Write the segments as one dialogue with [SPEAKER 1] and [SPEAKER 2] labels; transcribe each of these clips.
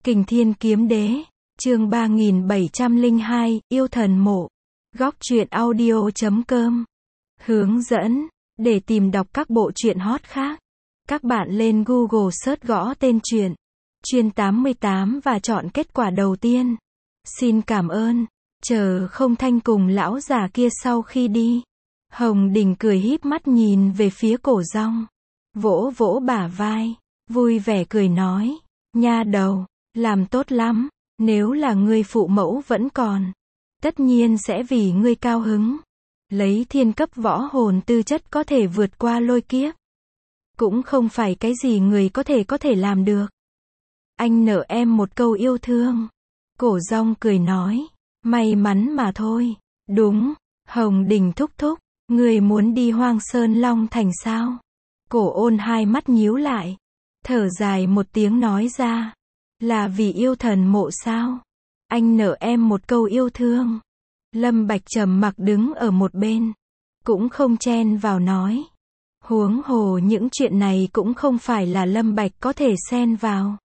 [SPEAKER 1] Kình Thiên Kiếm Đế, chương 3702, yêu thần mộ. Góc truyện audio.com. Hướng dẫn, để tìm đọc các bộ truyện hot khác. Các bạn lên Google search gõ tên truyện, Chuyên 88 và chọn kết quả đầu tiên. Xin cảm ơn. Chờ Không Thanh cùng lão già kia sau khi đi, Hồng Đình cười híp mắt nhìn về phía Cổ Dong, vỗ vỗ bả vai, vui vẻ cười nói, nha đầu, làm tốt lắm, nếu là ngươi phụ mẫu vẫn còn, tất nhiên sẽ vì ngươi cao hứng. Lấy thiên cấp võ hồn tư chất có thể vượt qua lôi kiếp, cũng không phải cái gì người có thể làm được. Anh nợ em một câu yêu thương. Cổ Dong cười nói, may mắn mà thôi. Đúng, Hồng Đình thúc thúc, người muốn đi Hoang Sơn Long Thành sao? Cổ Ôn hai mắt nhíu lại, thở dài một tiếng nói ra, là vì yêu thần mộ sao? Anh nợ em một câu yêu thương. Lâm Bạch trầm mặc đứng ở một bên, cũng không chen vào nói. Huống hồ những chuyện này cũng không phải là Lâm Bạch có thể xen vào.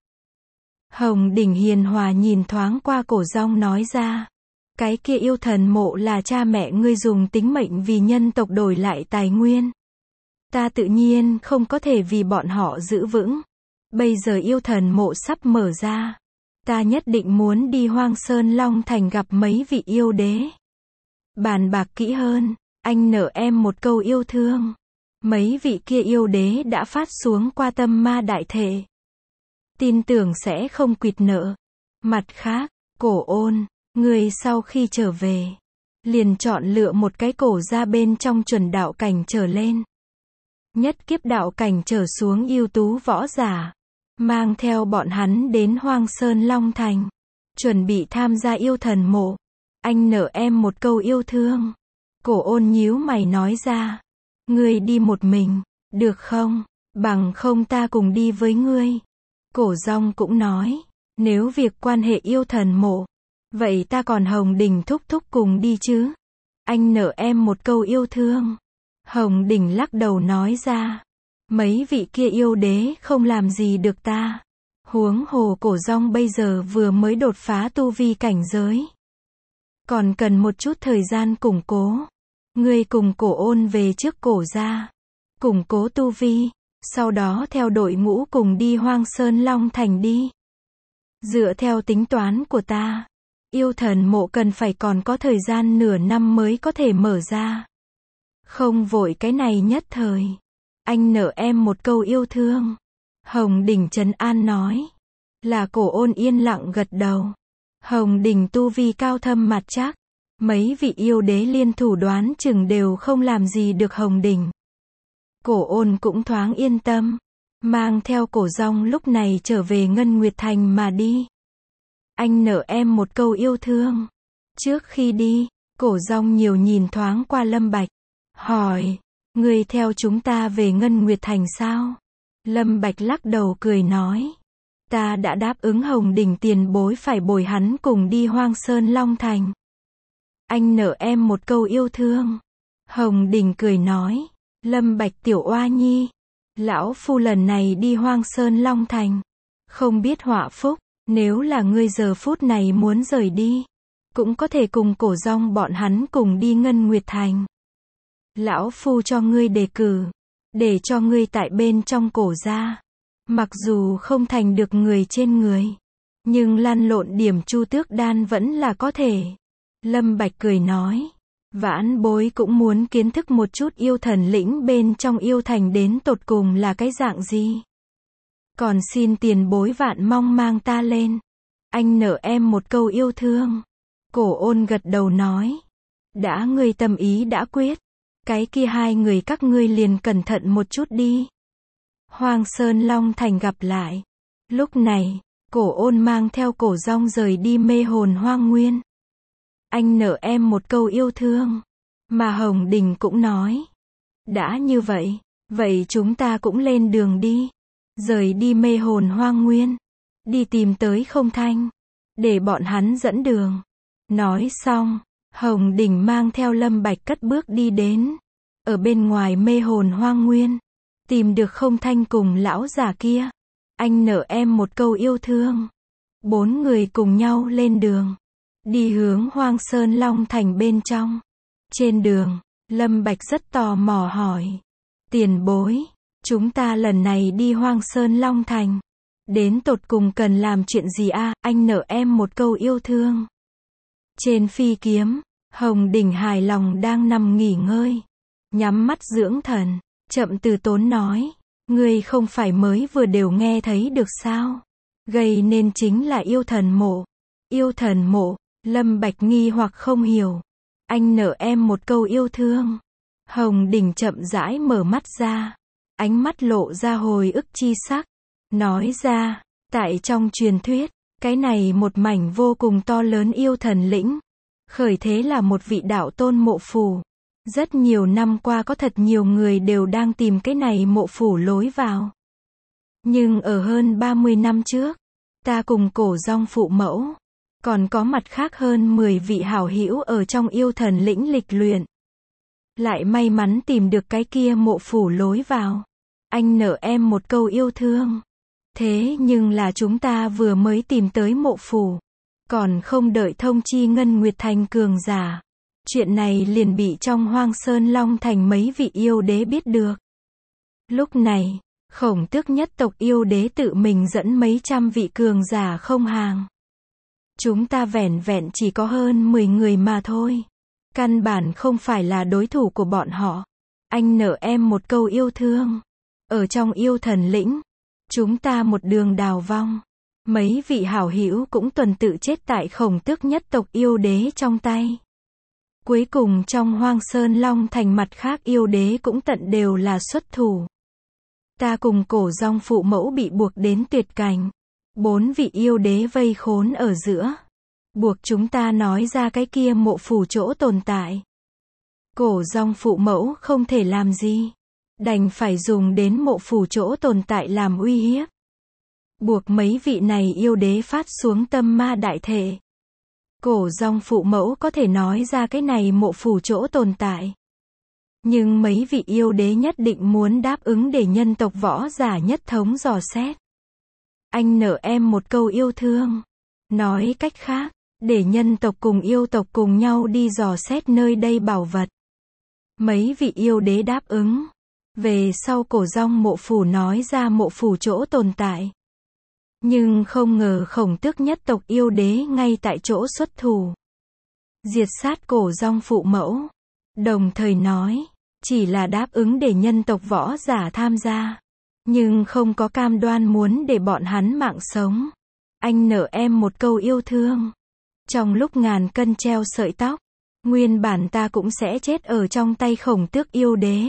[SPEAKER 1] Hồng Đình hiền hòa nhìn thoáng qua Cổ Dong nói ra, cái kia yêu thần mộ là cha mẹ ngươi dùng tính mệnh vì nhân tộc đổi lại tài nguyên. Ta tự nhiên không có thể vì bọn họ giữ vững. Bây giờ yêu thần mộ sắp mở ra, ta nhất định muốn đi Hoang Sơn Long Thành gặp mấy vị yêu đế. Bàn bạc kỹ hơn, anh nợ em một câu yêu thương. Mấy vị kia yêu đế đã phát xuống qua tâm ma đại thệ, tin tưởng sẽ không quỵt nợ. Mặt khác, Cổ Ôn, người sau khi trở về, liền chọn lựa một cái cổ ra bên trong chuẩn đạo cảnh trở lên, nhất kiếp đạo cảnh trở xuống ưu tú võ giả, mang theo bọn hắn đến Hoang Sơn Long Thành, chuẩn bị tham gia yêu thần mộ. Anh nợ em một câu yêu thương. Cổ Ôn nhíu mày nói ra, ngươi đi một mình, được không? Bằng không ta cùng đi với ngươi. Cổ Dong cũng nói, nếu việc quan hệ yêu thần mộ, vậy ta còn Hồng Đình thúc thúc cùng đi chứ? Anh nợ em một câu yêu thương. Hồng Đình lắc đầu nói ra, mấy vị kia yêu đế không làm gì được ta. Huống hồ Cổ Dong bây giờ vừa mới đột phá tu vi cảnh giới, còn cần một chút thời gian củng cố. Ngươi cùng Cổ Ôn về trước Cổ gia, củng cố tu vi, sau đó theo đội ngũ cùng đi Hoang Sơn Long Thành đi. Dựa theo tính toán của ta, yêu thần mộ cần phải còn có thời gian nửa năm mới có thể mở ra. Không vội cái này nhất thời. Anh nợ em một câu yêu thương. Hồng Đình trấn an nói. Là Cổ Ôn yên lặng gật đầu. Hồng Đình tu vi cao thâm mặt chắc, mấy vị yêu đế liên thủ đoán chừng đều không làm gì được Hồng Đình. Cổ Ôn cũng thoáng yên tâm, mang theo Cổ Dong lúc này trở về Ngân Nguyệt Thành mà đi. Anh nợ em một câu yêu thương. Trước khi đi, Cổ Dong nhiều nhìn thoáng qua Lâm Bạch, hỏi, ngươi theo chúng ta về Ngân Nguyệt Thành sao? Lâm Bạch lắc đầu cười nói, ta đã đáp ứng Hồng Đình tiền bối phải bồi hắn cùng đi Hoang Sơn Long Thành. Anh nợ em một câu yêu thương. Hồng Đình cười nói, Lâm Bạch tiểu oa nhi, lão phu lần này đi Hoang Sơn Long Thành, không biết họa phúc, nếu là ngươi giờ phút này muốn rời đi, cũng có thể cùng Cổ Dong bọn hắn cùng đi Ngân Nguyệt Thành. Lão phu cho ngươi đề cử, để cho ngươi tại bên trong Cổ gia, mặc dù không thành được người trên người, nhưng lăn lộn điểm Chu Tước đan vẫn là có thể. Lâm Bạch cười nói, vãn bối cũng muốn kiến thức một chút yêu thần lĩnh bên trong yêu thành đến tột cùng là cái dạng gì. Còn xin tiền bối vạn mong mang ta lên. Anh nợ em một câu yêu thương. Cổ Ôn gật đầu nói, đã ngươi tâm ý đã quyết, cái kia hai người các ngươi liền cẩn thận một chút đi. Hoang Sơn Long Thành gặp lại. Lúc này, Cổ Ôn mang theo Cổ Dong rời đi Mê Hồn Hoang Nguyên. Anh nợ em một câu yêu thương. Mà Hồng Đình cũng nói, đã như vậy, vậy chúng ta cũng lên đường đi. Rời đi Mê Hồn Hoang Nguyên, đi tìm tới Không Thanh, để bọn hắn dẫn đường. Nói xong, Hồng Đình mang theo Lâm Bạch cất bước đi đến. Ở bên ngoài Mê Hồn Hoang Nguyên, tìm được Không Thanh cùng lão già kia. Anh nợ em một câu yêu thương. 4 người cùng nhau lên đường, đi hướng Hoang Sơn Long Thành bên trong. Trên đường, Lâm Bạch rất tò mò hỏi, tiền bối, chúng ta lần này đi Hoang Sơn Long Thành, đến tột cùng cần làm chuyện gì a? Anh nợ em một câu yêu thương. Trên phi kiếm, Hồng Đỉnh hài lòng đang nằm nghỉ ngơi, nhắm mắt dưỡng thần, chậm từ tốn nói, ngươi không phải mới vừa đều nghe thấy được sao? Gây nên chính là yêu thần mộ. Yêu thần mộ, Lâm Bạch nghi hoặc không hiểu. Anh nợ em một câu yêu thương. Hồng Đỉnh chậm rãi mở mắt ra, ánh mắt lộ ra hồi ức chi sắc, nói ra, tại trong truyền thuyết, cái này một mảnh vô cùng to lớn yêu thần lĩnh, khởi thế là một vị đạo tôn mộ phủ. Rất nhiều năm qua có thật nhiều người đều đang tìm cái này mộ phủ lối vào. Nhưng ở hơn 30 năm trước, ta cùng Cổ Dong phụ mẫu, còn có mặt khác hơn 10 vị hảo hữu ở trong yêu thần lĩnh lịch luyện, lại may mắn tìm được cái kia mộ phủ lối vào. Anh nợ em một câu yêu thương. Thế nhưng là chúng ta vừa mới tìm tới mộ phủ, còn không đợi thông chi Ngân Nguyệt Thành cường giả, chuyện này liền bị trong Hoang Sơn Long Thành mấy vị yêu đế biết được. Lúc này, Khổng Tước nhất tộc yêu đế tự mình dẫn mấy trăm vị cường giả không hàng. Chúng ta vẻn vẹn chỉ có hơn 10 người mà thôi. Căn bản không phải là đối thủ của bọn họ. Anh nợ em một câu yêu thương. Ở trong yêu thần lĩnh, chúng ta một đường đào vong. Mấy vị hảo hữu cũng tuần tự chết tại Khổng Tước nhất tộc yêu đế trong tay. Cuối cùng trong Hoang Sơn Long Thành mặt khác yêu đế cũng tận đều là xuất thủ. Ta cùng Cổ Dong phụ mẫu bị buộc đến tuyệt cảnh. 4 vị yêu đế vây khốn ở giữa, buộc chúng ta nói ra cái kia mộ phủ chỗ tồn tại. Cổ Dong phụ mẫu không thể làm gì, đành phải dùng đến mộ phủ chỗ tồn tại làm uy hiếp, buộc mấy vị này yêu đế phát xuống tâm ma đại thể. Cổ Dong phụ mẫu có thể nói ra cái này mộ phủ chỗ tồn tại, nhưng mấy vị yêu đế nhất định muốn đáp ứng để nhân tộc võ giả nhất thống dò xét. Anh nợ em một câu yêu thương. Nói cách khác, để nhân tộc cùng yêu tộc cùng nhau đi dò xét nơi đây bảo vật. Mấy vị yêu đế đáp ứng. Về sau Cổ Dong mộ phủ nói ra mộ phủ chỗ tồn tại. Nhưng không ngờ Khổng Tước nhất tộc yêu đế ngay tại chỗ xuất thủ, diệt sát Cổ Dong phụ mẫu. Đồng thời nói, chỉ là đáp ứng để nhân tộc võ giả tham gia, nhưng không có cam đoan muốn để bọn hắn mạng sống. Anh nợ em một câu yêu thương. Trong lúc ngàn cân treo sợi tóc, nguyên bản ta cũng sẽ chết ở trong tay Khổng Tước yêu đế.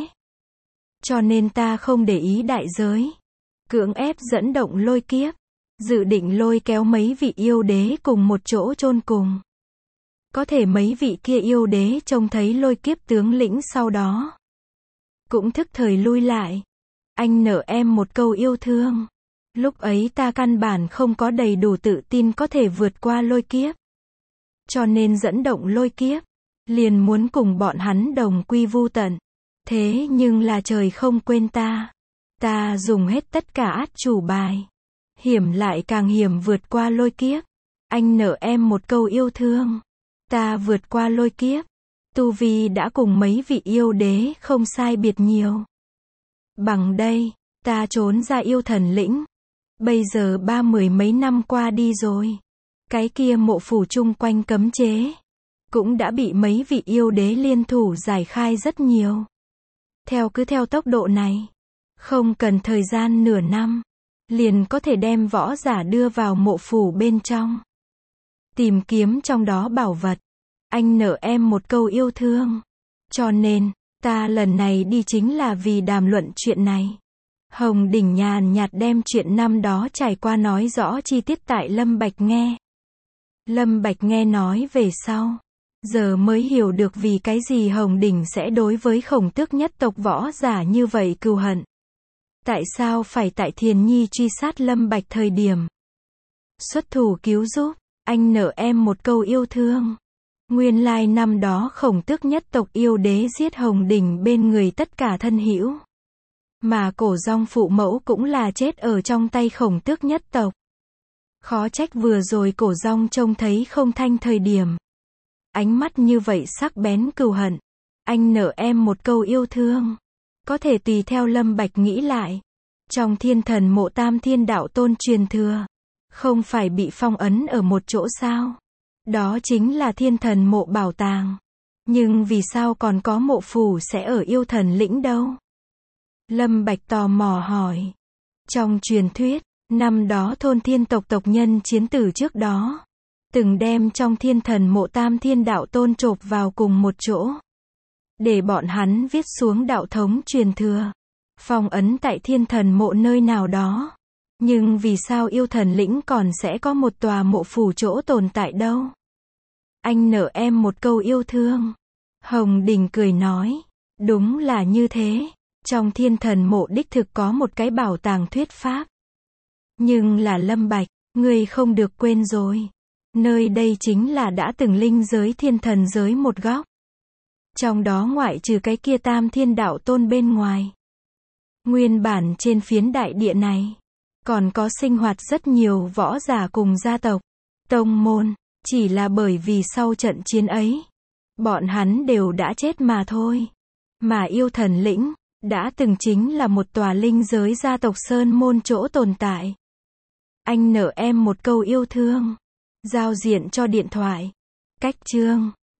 [SPEAKER 1] Cho nên ta không để ý đại giới, cưỡng ép dẫn động lôi kiếp, dự định lôi kéo mấy vị yêu đế cùng một chỗ chôn cùng. Có thể mấy vị kia yêu đế trông thấy lôi kiếp tướng lĩnh sau đó, cũng thức thời lui lại. Anh nợ em một câu yêu thương. Lúc ấy ta căn bản không có đầy đủ tự tin có thể vượt qua lôi kiếp. Cho nên dẫn động lôi kiếp, liền muốn cùng bọn hắn đồng quy vu tận. Thế nhưng là trời không quên ta. Ta dùng hết tất cả át chủ bài. Hiểm lại càng hiểm vượt qua lôi kiếp. Anh nợ em một câu yêu thương. Ta vượt qua lôi kiếp. Tu vi đã cùng mấy vị yêu đế không sai biệt nhiều. Bằng đây, ta trốn ra yêu thần lĩnh. Bây giờ 30 mấy năm qua đi rồi. Cái kia mộ phủ chung quanh cấm chế, cũng đã bị mấy vị yêu đế liên thủ giải khai rất nhiều. Cứ theo tốc độ này, không cần thời gian nửa năm, liền có thể đem võ giả đưa vào mộ phủ bên trong. Tìm kiếm trong đó bảo vật. Anh nợ em một câu yêu thương. Cho nên, ta lần này đi chính là vì đàm luận chuyện này. Hồng Đỉnh nhàn nhạt đem chuyện năm đó trải qua nói rõ chi tiết tại Lâm Bạch nghe. Lâm Bạch nghe nói về sau, giờ mới hiểu được vì cái gì Hồng Đỉnh sẽ đối với Khổng Tước nhất tộc võ giả như vậy cừu hận. Tại sao phải tại Thiền Nhi truy sát Lâm Bạch thời điểm xuất thủ cứu giúp. Anh nợ em một câu yêu thương. Nguyên lai năm đó Khổng Tước nhất tộc yêu đế giết Hồng Đỉnh bên người tất cả thân hữu. Mà Cổ Dong phụ mẫu cũng là chết ở trong tay Khổng Tước nhất tộc. Khó trách vừa rồi cổ rong trông thấy không thanh thời điểm. Ánh mắt như vậy sắc bén cừu hận. Anh nợ em một câu yêu thương. Có thể tùy theo Lâm Bạch nghĩ lại. Trong thiên thần mộ Tam Thiên Đạo Tôn truyền thừa, không phải bị phong ấn ở một chỗ sao? Đó chính là thiên thần mộ bảo tàng. Nhưng vì sao còn có mộ phủ sẽ ở yêu thần lĩnh đâu? Lâm Bạch tò mò hỏi. Trong truyền thuyết, năm đó thôn thiên tộc tộc nhân chiến tử trước đó, từng đem trong thiên thần mộ Tam Thiên Đạo Tôn chộp vào cùng một chỗ, để bọn hắn viết xuống đạo thống truyền thừa, phong ấn tại thiên thần mộ nơi nào đó. Nhưng vì sao yêu thần lĩnh còn sẽ có một tòa mộ phủ chỗ tồn tại đâu? Anh nợ em một câu yêu thương. Hồng Đình cười nói. Đúng là như thế. Trong thiên thần mộ đích thực có một cái bảo tàng thuyết pháp. Nhưng là Lâm Bạch, ngươi không được quên rồi. Nơi đây chính là đã từng linh giới thiên thần giới một góc. Trong đó ngoại trừ cái kia Tam Thiên Đạo Tôn bên ngoài. Nguyên bản trên phiến đại địa này, còn có sinh hoạt rất nhiều võ giả cùng gia tộc, tông môn, chỉ là bởi vì sau trận chiến ấy, bọn hắn đều đã chết mà thôi. Mà yêu thần lĩnh, đã từng chính là một tòa linh giới gia tộc sơn môn chỗ tồn tại. Anh nợ em một câu yêu thương. Giao diện cho điện thoại. Cách chương